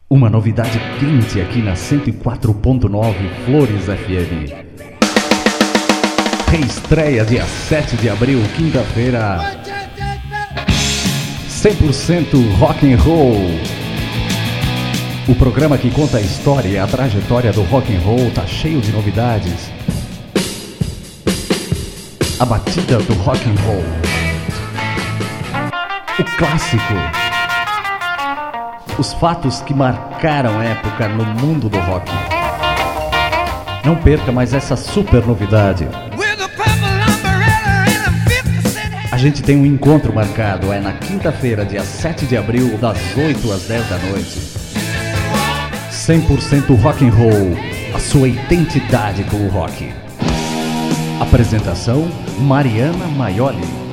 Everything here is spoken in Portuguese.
Uma novidade quente aqui na 104.9 Flores FM. Reestreia dia 7 de abril, quinta-feira. 100% rock and roll. O programa que conta a história e a trajetória do rock and roll tá cheio de novidades. A batida do rock and roll. O clássico. Os fatos que marcaram época no mundo do rock. Não perca mais essa super novidade. A gente tem um encontro marcado, é na quinta-feira, dia 7 de abril, das 8 às 10 da noite. 100% rock and roll, a sua identidade com o rock. Apresentação, Mariana Maioli.